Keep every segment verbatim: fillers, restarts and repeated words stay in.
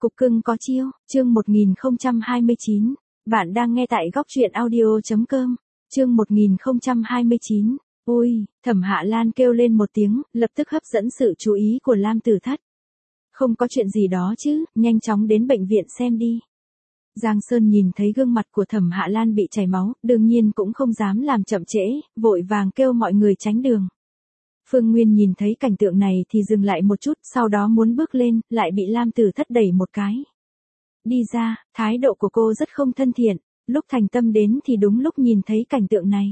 Cục cưng có chiêu, chương một nghìn không trăm hai mươi chín. Bạn đang nghe tại góc truyện audio chấm com. Chương một nghìn không trăm hai mươi chín. Ôi, Thẩm Hạ Lan kêu lên một tiếng, lập tức hấp dẫn sự chú ý của Lam Tử Thất. Không có chuyện gì đó chứ, nhanh chóng đến bệnh viện xem đi. Giang Sơn nhìn thấy gương mặt của Thẩm Hạ Lan bị chảy máu, đương nhiên cũng không dám làm chậm trễ, vội vàng kêu mọi người tránh đường. Phương Nguyên nhìn thấy cảnh tượng này thì dừng lại một chút, sau đó muốn bước lên, lại bị Lam Tử Thất đẩy một cái. Đi ra, thái độ của cô rất không thân thiện, lúc Thành Tâm đến thì đúng lúc nhìn thấy cảnh tượng này.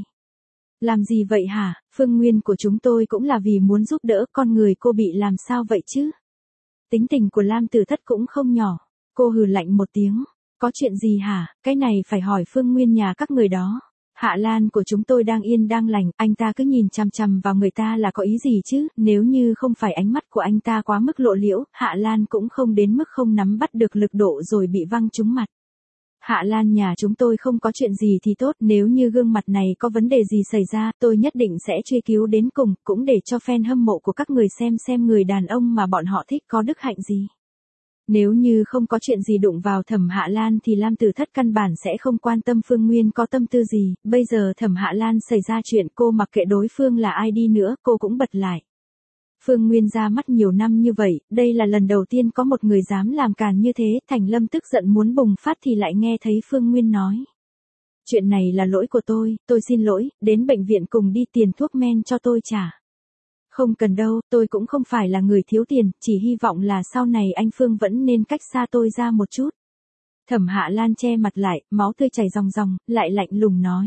Làm gì vậy hả, Phương Nguyên của chúng tôi cũng là vì muốn giúp đỡ, con người cô bị làm sao vậy chứ? Tính tình của Lam Tử Thất cũng không nhỏ, cô hừ lạnh một tiếng. Có chuyện gì hả, cái này phải hỏi Phương Nguyên nhà các người đó. Hạ Lan của chúng tôi đang yên đang lành, anh ta cứ nhìn chằm chằm vào người ta là có ý gì chứ, nếu như không phải ánh mắt của anh ta quá mức lộ liễu, Hạ Lan cũng không đến mức không nắm bắt được lực độ rồi bị văng trúng mặt. Hạ Lan nhà chúng tôi không có chuyện gì thì tốt, nếu như gương mặt này có vấn đề gì xảy ra, tôi nhất định sẽ truy cứu đến cùng, cũng để cho fan hâm mộ của các người xem xem người đàn ông mà bọn họ thích có đức hạnh gì. Nếu như không có chuyện gì đụng vào Thẩm Hạ Lan thì Lam Tử Thất căn bản sẽ không quan tâm Phương Nguyên có tâm tư gì, bây giờ Thẩm Hạ Lan xảy ra chuyện cô mặc kệ đối phương là ai đi nữa, cô cũng bật lại. Phương Nguyên ra mắt nhiều năm như vậy, đây là lần đầu tiên có một người dám làm càn như thế, Thành Lâm tức giận muốn bùng phát thì lại nghe thấy Phương Nguyên nói. Chuyện này là lỗi của tôi, tôi xin lỗi, đến bệnh viện cùng đi, tiền thuốc men cho tôi trả. Không cần đâu, tôi cũng không phải là người thiếu tiền, chỉ hy vọng là sau này anh Phương vẫn nên cách xa tôi ra một chút. Thẩm Hạ Lan che mặt lại, máu tươi chảy ròng ròng, lại lạnh lùng nói.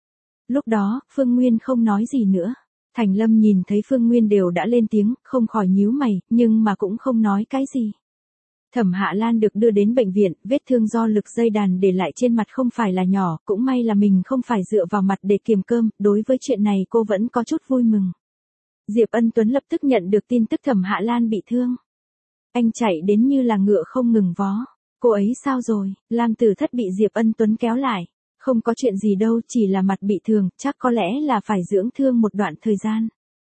Lúc đó, Phương Nguyên không nói gì nữa. Thành Lâm nhìn thấy Phương Nguyên đều đã lên tiếng, không khỏi nhíu mày, nhưng mà cũng không nói cái gì. Thẩm Hạ Lan được đưa đến bệnh viện, vết thương do lực dây đàn để lại trên mặt không phải là nhỏ, cũng may là mình không phải dựa vào mặt để kiềm cơm, đối với chuyện này cô vẫn có chút vui mừng. Diệp Ân Tuấn lập tức nhận được tin tức Thẩm Hạ Lan bị thương. Anh chạy đến như là ngựa không ngừng vó. Cô ấy sao rồi? Lam Tử Thất bị Diệp Ân Tuấn kéo lại. Không có chuyện gì đâu, chỉ là mặt bị thương, chắc có lẽ là phải dưỡng thương một đoạn thời gian.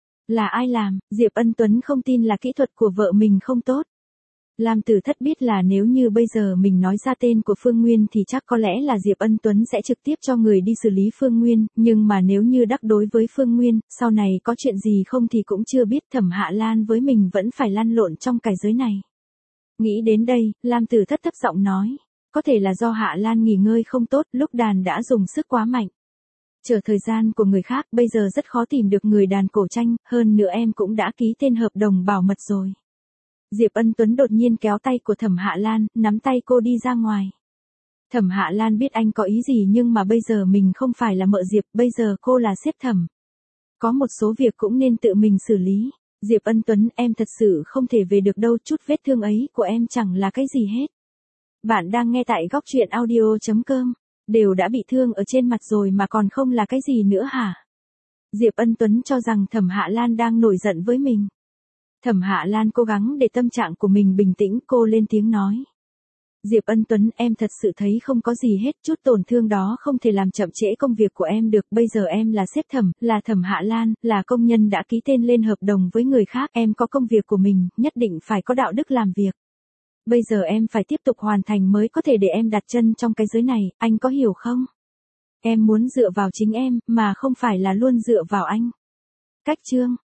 Là ai làm? Diệp Ân Tuấn không tin là kỹ thuật của vợ mình không tốt. Lam Tử Thất biết là nếu như bây giờ mình nói ra tên của Phương Nguyên thì chắc có lẽ là Diệp Ân Tuấn sẽ trực tiếp cho người đi xử lý Phương Nguyên, nhưng mà nếu như đắc đối với Phương Nguyên, sau này có chuyện gì không thì cũng chưa biết, Thẩm Hạ Lan với mình vẫn phải lăn lộn trong cải giới này. Nghĩ đến đây, Lam Tử Thất thấp giọng nói, có thể là do Hạ Lan nghỉ ngơi không tốt, lúc đàn đã dùng sức quá mạnh. Chờ thời gian của người khác, bây giờ rất khó tìm được người đàn cổ tranh, hơn nữa em cũng đã ký tên hợp đồng bảo mật rồi. Diệp Ân Tuấn đột nhiên kéo tay của Thẩm Hạ Lan, nắm tay cô đi ra ngoài. Thẩm Hạ Lan biết anh có ý gì nhưng mà bây giờ mình không phải là mợ Diệp, bây giờ cô là sếp Thẩm. Có một số việc cũng nên tự mình xử lý. Diệp Ân Tuấn, em thật sự không thể về được đâu, chút vết thương ấy của em chẳng là cái gì hết. Bạn đang nghe tại góc truyện audio chấm com, đều đã bị thương ở trên mặt rồi mà còn không là cái gì nữa hả? Diệp Ân Tuấn cho rằng Thẩm Hạ Lan đang nổi giận với mình. Thẩm Hạ Lan cố gắng để tâm trạng của mình bình tĩnh, cô lên tiếng nói. Diệp Ân Tuấn, em thật sự thấy không có gì hết, chút tổn thương đó không thể làm chậm trễ công việc của em được, bây giờ em là sếp Thẩm, là Thẩm Hạ Lan, là công nhân đã ký tên lên hợp đồng với người khác, em có công việc của mình, nhất định phải có đạo đức làm việc. Bây giờ em phải tiếp tục hoàn thành mới có thể để em đặt chân trong cái giới này, anh có hiểu không? Em muốn dựa vào chính em, mà không phải là luôn dựa vào anh. Cách chương